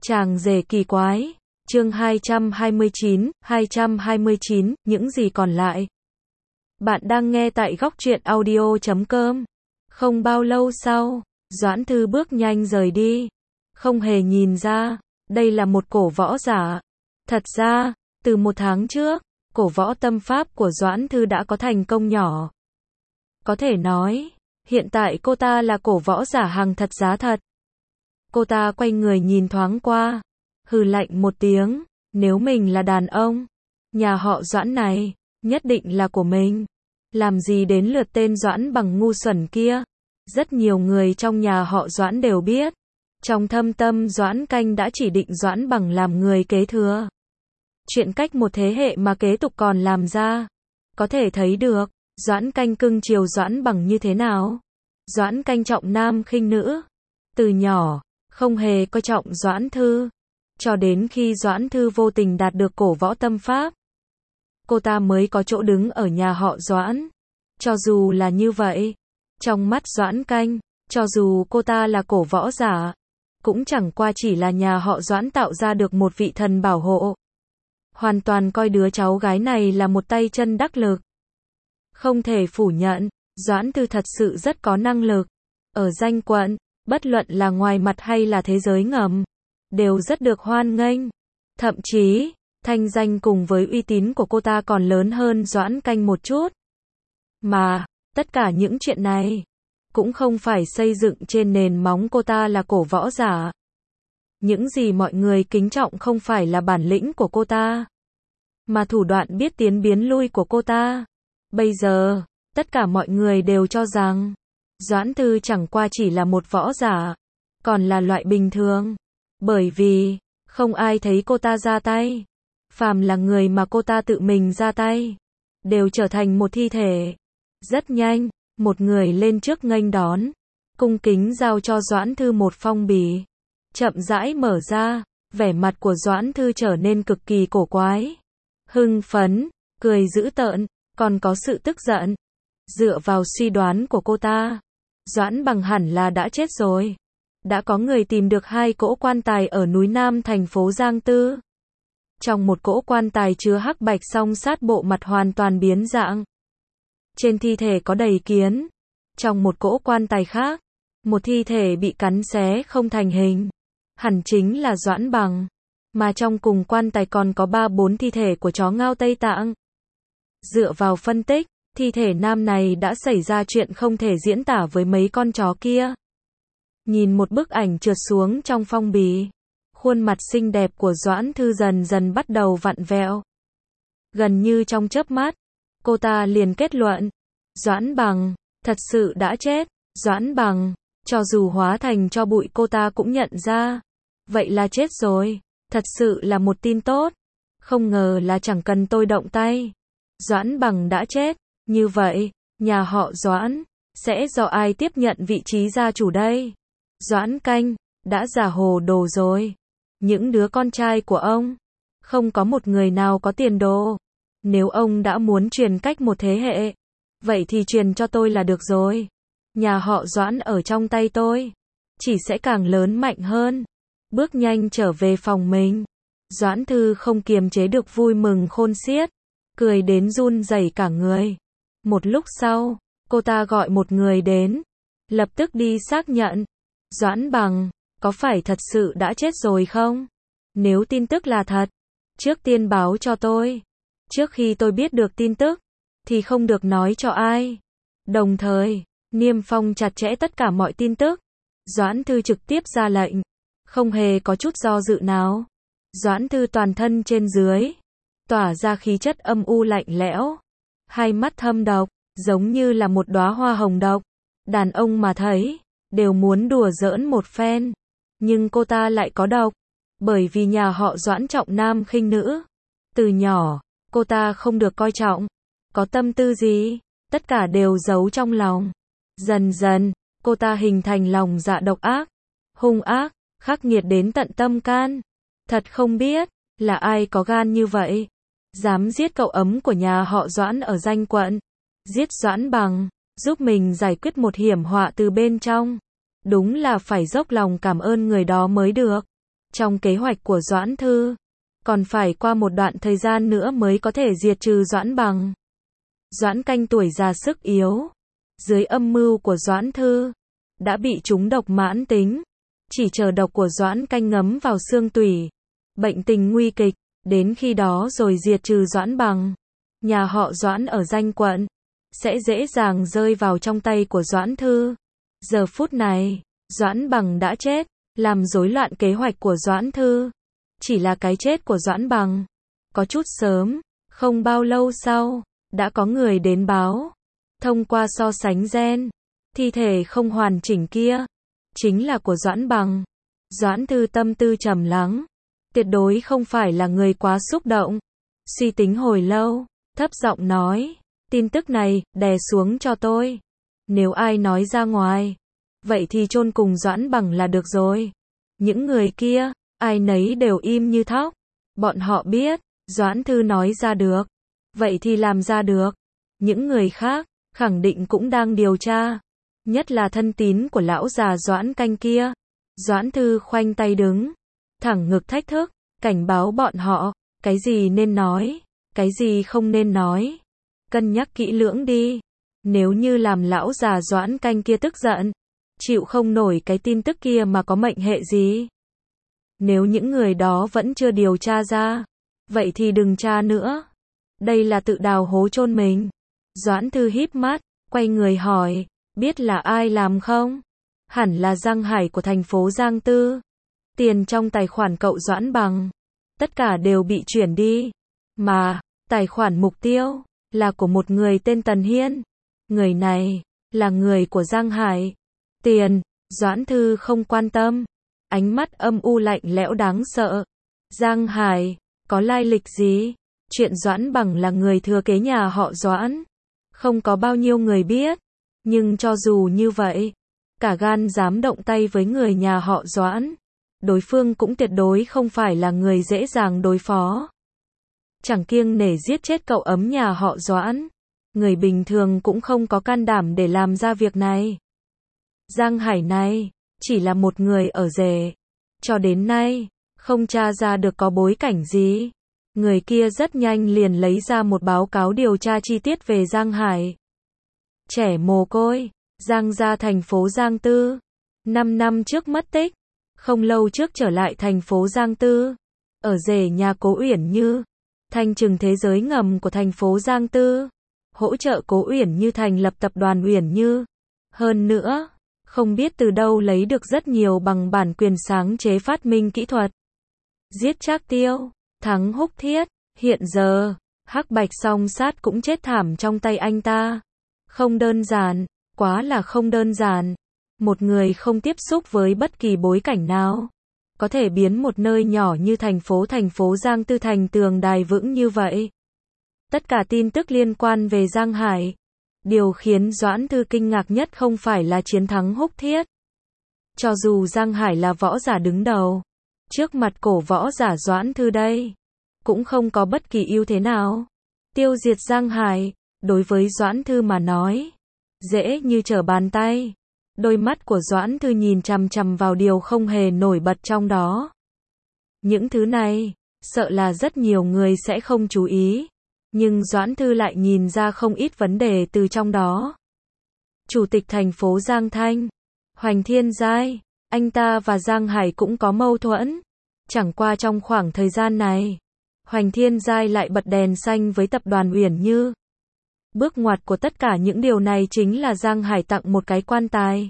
Chàng rể kỳ quái, chương 229, những gì còn lại. Bạn đang nghe tại góc truyện audio.com. Không bao lâu sau, Doãn Thư bước nhanh rời đi. Không hề nhìn ra, đây là một cổ võ giả. Thật ra, từ một tháng trước, cổ võ tâm pháp của Doãn Thư đã có thành công nhỏ. Có thể nói, hiện tại cô ta là cổ võ giả hàng thật giá thật. Cô ta quay người nhìn thoáng qua, hừ lạnh một tiếng, nếu mình là đàn ông, nhà họ Doãn này, nhất định là của mình. Làm gì đến lượt tên Doãn Bằng ngu xuẩn kia. Rất nhiều người trong nhà họ Doãn đều biết, trong thâm tâm Doãn Canh đã chỉ định Doãn Bằng làm người kế thừa. Chuyện cách một thế hệ mà kế tục còn làm ra. Có thể thấy được, Doãn Canh cưng chiều Doãn Bằng như thế nào. Doãn Canh trọng nam khinh nữ. Từ nhỏ, không hề coi trọng Doãn Thư. Cho đến khi Doãn Thư vô tình đạt được cổ võ tâm pháp, cô ta mới có chỗ đứng ở nhà họ Doãn. Cho dù là như vậy, trong mắt Doãn Canh, cho dù cô ta là cổ võ giả, cũng chẳng qua chỉ là nhà họ Doãn tạo ra được một vị thần bảo hộ. Hoàn toàn coi đứa cháu gái này là một tay chân đắc lực. Không thể phủ nhận, Doãn Thư thật sự rất có năng lực. Ở danh quận, bất luận là ngoài mặt hay là thế giới ngầm, đều rất được hoan nghênh. Thậm chí, thanh danh cùng với uy tín của cô ta còn lớn hơn Doãn Canh một chút. Mà, tất cả những chuyện này, cũng không phải xây dựng trên nền móng cô ta là cổ võ giả. Những gì mọi người kính trọng không phải là bản lĩnh của cô ta, mà thủ đoạn biết tiến biến lui của cô ta. Bây giờ, tất cả mọi người đều cho rằng, Doãn Thư chẳng qua chỉ là một võ giả, còn là loại bình thường. Bởi vì, không ai thấy cô ta ra tay. Phàm là người mà cô ta tự mình ra tay, đều trở thành một thi thể. Rất nhanh, một người lên trước nghênh đón, cung kính giao cho Doãn Thư một phong bì. Chậm rãi mở ra, vẻ mặt của Doãn Thư trở nên cực kỳ cổ quái. Hưng phấn, cười dữ tợn, còn có sự tức giận. Dựa vào suy đoán của cô ta, Doãn Bằng hẳn là đã chết rồi. Đã có người tìm được 2 cỗ quan tài ở núi Nam thành phố Giang Tư. Trong một cỗ quan tài chứa hắc bạch song sát, bộ mặt hoàn toàn biến dạng. Trên thi thể có đầy kiến. Trong một cỗ quan tài khác, một thi thể bị cắn xé không thành hình. Hẳn chính là Doãn Bằng. Mà trong cùng quan tài còn có 3-4 thi thể của chó ngao Tây Tạng. Dựa vào phân tích, thi thể nam này đã xảy ra chuyện không thể diễn tả với mấy con chó kia. Nhìn một bức ảnh trượt xuống trong phong bì, khuôn mặt xinh đẹp của Doãn Thư dần dần bắt đầu vặn vẹo. Gần như trong chớp mắt, cô ta liền kết luận, Doãn Bằng thật sự đã chết. Doãn Bằng, cho dù hóa thành tro bụi cô ta cũng nhận ra. Vậy là chết rồi, thật sự là một tin tốt. Không ngờ là chẳng cần tôi động tay, Doãn Bằng đã chết. Như vậy, nhà họ Doãn sẽ do ai tiếp nhận vị trí gia chủ đây? Doãn Canh đã giả hồ đồ rồi. Những đứa con trai của ông, không có một người nào có tiền đồ. Nếu ông đã muốn truyền cách một thế hệ, vậy thì truyền cho tôi là được rồi. Nhà họ Doãn ở trong tay tôi, chỉ sẽ càng lớn mạnh hơn. Bước nhanh trở về phòng mình, Doãn Thư không kiềm chế được vui mừng khôn xiết, cười đến run rẩy cả người. Một lúc sau, cô ta gọi một người đến, lập tức đi xác nhận. Doãn Bằng, có phải thật sự đã chết rồi không? Nếu tin tức là thật, trước tiên báo cho tôi. Trước khi tôi biết được tin tức, thì không được nói cho ai. Đồng thời, niêm phong chặt chẽ tất cả mọi tin tức. Doãn Thư trực tiếp ra lệnh, không hề có chút do dự nào. Doãn Thư toàn thân trên dưới, tỏa ra khí chất âm u lạnh lẽo. Hai mắt thâm độc, giống như là một đóa hoa hồng độc. Đàn ông mà thấy, đều muốn đùa giỡn một phen. Nhưng cô ta lại có độc. Bởi vì nhà họ Doãn trọng nam khinh nữ. Từ nhỏ, cô ta không được coi trọng. Có tâm tư gì, tất cả đều giấu trong lòng. Dần dần, cô ta hình thành lòng dạ độc ác, hung ác, khắc nghiệt đến tận tâm can. Thật không biết, là ai có gan như vậy. Dám giết cậu ấm của nhà họ Doãn ở danh quận. Giết Doãn Bằng, giúp mình giải quyết một hiểm họa từ bên trong. Đúng là phải dốc lòng cảm ơn người đó mới được. Trong kế hoạch của Doãn Thư, còn phải qua một đoạn thời gian nữa mới có thể diệt trừ Doãn Bằng. Doãn Canh tuổi già sức yếu, dưới âm mưu của Doãn Thư, đã bị trúng độc mãn tính, chỉ chờ độc của Doãn Canh ngấm vào xương tủy, bệnh tình nguy kịch, đến khi đó rồi diệt trừ Doãn Bằng. Nhà họ Doãn ở Danh quận sẽ dễ dàng rơi vào trong tay của Doãn Thư. Giờ phút này, Doãn Bằng đã chết, làm rối loạn kế hoạch của Doãn Thư. Chỉ là cái chết của Doãn Bằng có chút sớm, không bao lâu sau, đã có người đến báo. Thông qua so sánh gen, thi thể không hoàn chỉnh kia chính là của Doãn Bằng. Doãn Thư tâm tư trầm lắng, tuyệt đối không phải là người quá xúc động. Suy tính hồi lâu, thấp giọng nói, tin tức này, đè xuống cho tôi. Nếu ai nói ra ngoài, vậy thì chôn cùng Doãn Bằng là được rồi. Những người kia, ai nấy đều im như thóc. Bọn họ biết, Doãn Thư nói ra được, vậy thì làm ra được. Những người khác, khẳng định cũng đang điều tra. Nhất là thân tín của lão già Doãn Canh kia. Doãn Thư khoanh tay đứng, thẳng ngực thách thức, cảnh báo bọn họ, cái gì nên nói, cái gì không nên nói. Cân nhắc kỹ lưỡng đi. Nếu như làm lão già Doãn Canh kia tức giận, chịu không nổi cái tin tức kia mà có mệnh hệ gì. Nếu những người đó vẫn chưa điều tra ra, vậy thì đừng tra nữa. Đây là tự đào hố chôn mình. Doãn Thư híp mắt, quay người hỏi, biết là ai làm không? Hẳn là Giang Hải của thành phố Giang Tư. Tiền trong tài khoản cậu Doãn Bằng, tất cả đều bị chuyển đi. Mà, tài khoản mục tiêu, là của một người tên Tần Hiên. Người này, là người của Giang Hải. Tiền, Doãn Thư không quan tâm. Ánh mắt âm u lạnh lẽo đáng sợ. Giang Hải, có lai lịch gì? Chuyện Doãn Bằng là người thừa kế nhà họ Doãn. Không có bao nhiêu người biết. Nhưng cho dù như vậy, cả gan dám động tay với người nhà họ Doãn, đối phương cũng tuyệt đối không phải là người dễ dàng đối phó. Chẳng kiêng nể giết chết cậu ấm nhà họ Doãn. Người bình thường cũng không có can đảm để làm ra việc này. Giang Hải này, chỉ là một người ở rể. Cho đến nay, không tra ra được có bối cảnh gì. Người kia rất nhanh liền lấy ra một báo cáo điều tra chi tiết về Giang Hải. Trẻ mồ côi, Giang gia thành phố Giang Tư. 5 năm trước mất tích, không lâu trước trở lại thành phố Giang Tư. Ở rể nhà Cố Uyển Như, thanh trừng thế giới ngầm của thành phố Giang Tư. Hỗ trợ Cố Uyển Như thành lập tập đoàn Uyển Như. Hơn nữa, không biết từ đâu lấy được rất nhiều bằng bản quyền sáng chế phát minh kỹ thuật. Giết Trác Tiêu, thắng Húc Thiết, hiện giờ, Hắc Bạch Song Sát cũng chết thảm trong tay anh ta. Không đơn giản, quá là không đơn giản. Một người không tiếp xúc với bất kỳ bối cảnh nào, có thể biến một nơi nhỏ như thành phố Giang Tư thành tường đài vững như vậy. Tất cả tin tức liên quan về Giang Hải. Điều khiến Doãn Thư kinh ngạc nhất không phải là chiến thắng Húc Thiết. Cho dù Giang Hải là võ giả đứng đầu, trước mặt cổ võ giả Doãn Thư đây, cũng không có bất kỳ ưu thế nào. Tiêu diệt Giang Hải, đối với Doãn Thư mà nói, dễ như trở bàn tay. Đôi mắt của Doãn Thư nhìn chằm chằm vào điều không hề nổi bật trong đó. Những thứ này, sợ là rất nhiều người sẽ không chú ý. Nhưng Doãn Thư lại nhìn ra không ít vấn đề từ trong đó. Chủ tịch thành phố Giang Thanh, Hoành Thiên Giai, anh ta và Giang Hải cũng có mâu thuẫn. Chẳng qua trong khoảng thời gian này, Hoành Thiên Giai lại bật đèn xanh với tập đoàn Uyển Như. Bước ngoặt của tất cả những điều này chính là Giang Hải tặng một cái quan tài.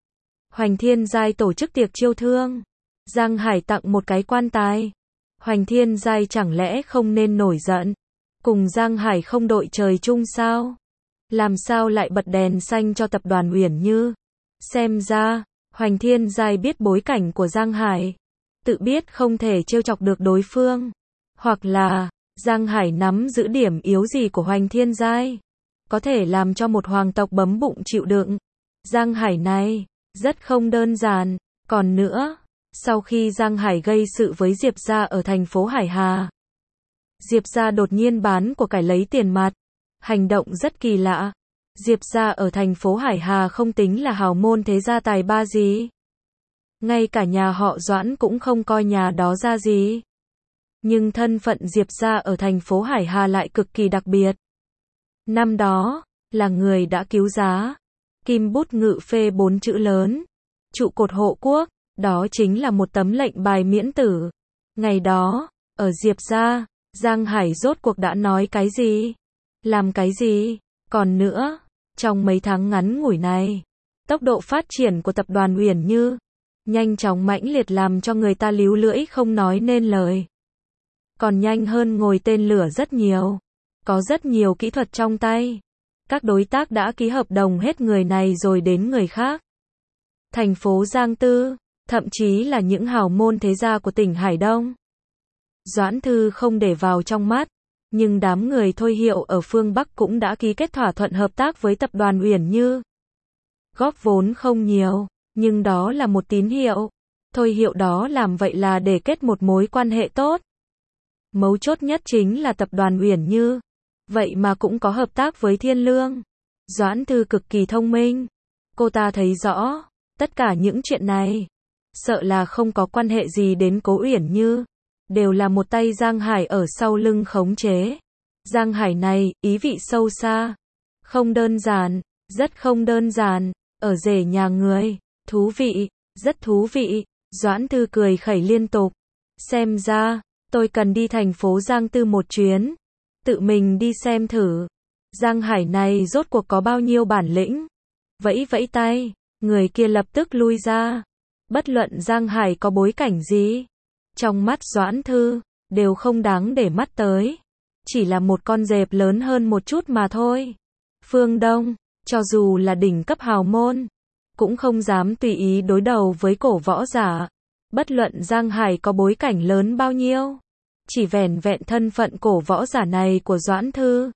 Hoành Thiên Giai tổ chức tiệc chiêu thương. Giang Hải tặng một cái quan tài. Hoành Thiên Giai chẳng lẽ không nên nổi giận? Cùng Giang Hải không đội trời chung sao? Làm sao lại bật đèn xanh cho tập đoàn Uyển Như? Xem ra, Hoành Thiên Giai biết bối cảnh của Giang Hải. Tự biết không thể trêu chọc được đối phương. Hoặc là, Giang Hải nắm giữ điểm yếu gì của Hoành Thiên Giai, có thể làm cho một hoàng tộc bấm bụng chịu đựng. Giang Hải này, rất không đơn giản. Còn nữa, sau khi Giang Hải gây sự với Diệp gia ở thành phố Hải Hà, Diệp gia đột nhiên bán của cải lấy tiền mặt. Hành động rất kỳ lạ. Diệp gia ở thành phố Hải Hà không tính là hào môn thế gia tài ba gì. ngay cả nhà họ Doãn cũng không coi nhà đó ra gì. Nhưng thân phận Diệp gia ở thành phố Hải Hà lại cực kỳ đặc biệt. Năm đó, là người đã cứu giá, kim bút ngự phê 4 chữ lớn, trụ cột hộ quốc, đó chính là một tấm lệnh bài miễn tử. Ngày đó, ở Diệp gia, Giang Hải rốt cuộc đã nói cái gì? Làm cái gì? Còn nữa, trong mấy tháng ngắn ngủi này, tốc độ phát triển của tập đoàn Uyển Như nhanh chóng mãnh liệt làm cho người ta líu lưỡi không nói nên lời. Còn nhanh hơn ngồi tên lửa rất nhiều. Có rất nhiều kỹ thuật trong tay. Các đối tác đã ký hợp đồng hết người này rồi đến người khác. Thành phố Giang Tư, thậm chí là những hào môn thế gia của tỉnh Hải Đông. Doãn Thư không để vào trong mắt, nhưng đám người thôi hiệu ở phương Bắc cũng đã ký kết thỏa thuận hợp tác với tập đoàn Uyển Như. Góp vốn không nhiều, nhưng đó là một tín hiệu. Thôi hiệu đó làm vậy là để kết một mối quan hệ tốt. Mấu chốt nhất chính là tập đoàn Uyển Như. Vậy mà cũng có hợp tác với Thiên Lương. Doãn Thư cực kỳ thông minh. Cô ta thấy rõ, tất cả những chuyện này, sợ là không có quan hệ gì đến Cố Uyển Như. Đều là một tay Giang Hải ở sau lưng khống chế. Giang Hải này, ý vị sâu xa. Không đơn giản, rất không đơn giản. Ở rể nhà người, thú vị, rất thú vị. Doãn Thư cười khẩy liên tục. Xem ra, tôi cần đi thành phố Giang Tư một chuyến. Tự mình đi xem thử. Giang Hải này rốt cuộc có bao nhiêu bản lĩnh. Vẫy vẫy tay, người kia lập tức lui ra. Bất luận Giang Hải có bối cảnh gì, trong mắt Doãn Thư, đều không đáng để mắt tới. Chỉ là một con dẹp lớn hơn một chút mà thôi. Phương Đông, cho dù là đỉnh cấp hào môn, cũng không dám tùy ý đối đầu với cổ võ giả. Bất luận Giang Hải có bối cảnh lớn bao nhiêu, chỉ vẻn vẹn thân phận cổ võ giả này của Doãn Thư,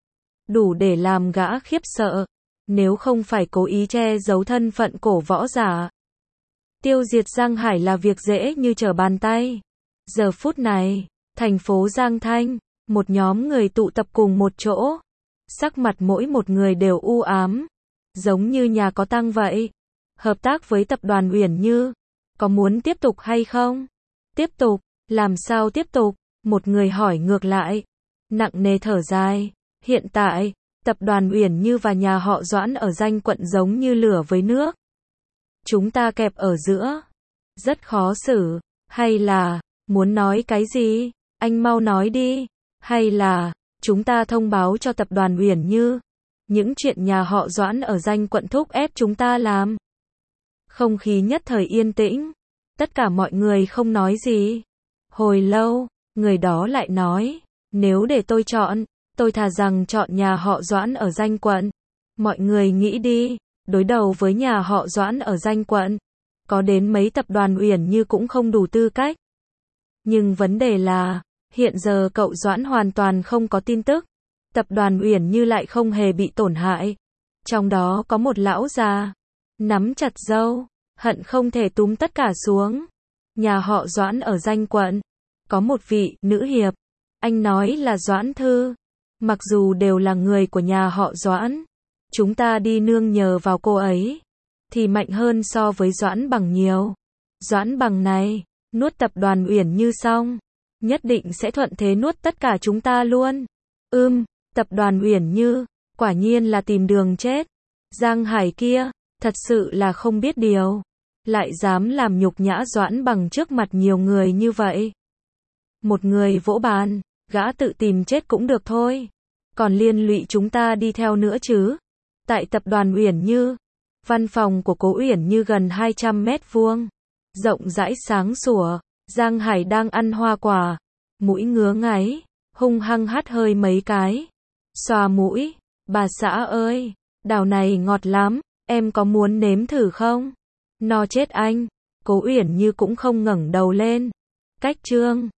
đủ để làm gã khiếp sợ. Nếu không phải cố ý che giấu thân phận cổ võ giả, tiêu diệt Giang Hải là việc dễ như trở bàn tay. Giờ phút này, thành phố Giang Thanh, một nhóm người tụ tập cùng một chỗ. Sắc mặt mỗi một người đều u ám, giống như nhà có tang vậy. Hợp tác với tập đoàn Uyển Như, có muốn tiếp tục hay không? Tiếp tục, làm sao tiếp tục? Một người hỏi ngược lại, nặng nề thở dài. Hiện tại, tập đoàn Uyển Như và nhà họ Doãn ở Danh Quận giống như lửa với nước. Chúng ta kẹp ở giữa, rất khó xử. Hay là, muốn nói cái gì? Anh mau nói đi. Hay là, chúng ta thông báo cho tập đoàn Uyển Như những chuyện nhà họ Doãn ở Danh Quận thúc ép chúng ta làm. Không khí nhất thời yên tĩnh. Tất cả mọi người không nói gì. Hồi lâu, người đó lại nói, nếu để tôi chọn, tôi thà rằng chọn nhà họ Doãn ở Danh Quận. Mọi người nghĩ đi, đối đầu với nhà họ Doãn ở Danh Quận, có đến mấy tập đoàn Uyển Như cũng không đủ tư cách. Nhưng vấn đề là, hiện giờ cậu Doãn hoàn toàn không có tin tức. Tập đoàn Uyển Như lại không hề bị tổn hại. Trong đó có một lão già, nắm chặt râu, hận không thể túm tất cả xuống. Nhà họ Doãn ở Danh Quận, có một vị nữ hiệp, anh nói là Doãn Thư. Mặc dù đều là người của nhà họ Doãn, chúng ta đi nương nhờ vào cô ấy, thì mạnh hơn so với Doãn Bằng nhiều. Doãn Bằng này, nuốt tập đoàn Uyển Như xong, nhất định sẽ thuận thế nuốt tất cả chúng ta luôn. Tập đoàn Uyển Như, quả nhiên là tìm đường chết. Giang Hải kia, thật sự là không biết điều. Lại dám làm nhục nhã Doãn Bằng trước mặt nhiều người như vậy. Một người vỗ bàn, gã tự tìm chết cũng được thôi. Còn liên lụy chúng ta đi theo nữa chứ. Tại tập đoàn Uyển Như, văn phòng của Cố Uyển Như gần 200 mét vuông. Rộng rãi sáng sủa, Giang Hải đang ăn hoa quả. Mũi ngứa ngáy, hung hăng hắt hơi mấy cái. Xoa mũi, bà xã ơi, đào này ngọt lắm, em có muốn nếm thử không? No chết anh. Cố Uyển Như cũng không ngẩng đầu lên. Cách trương,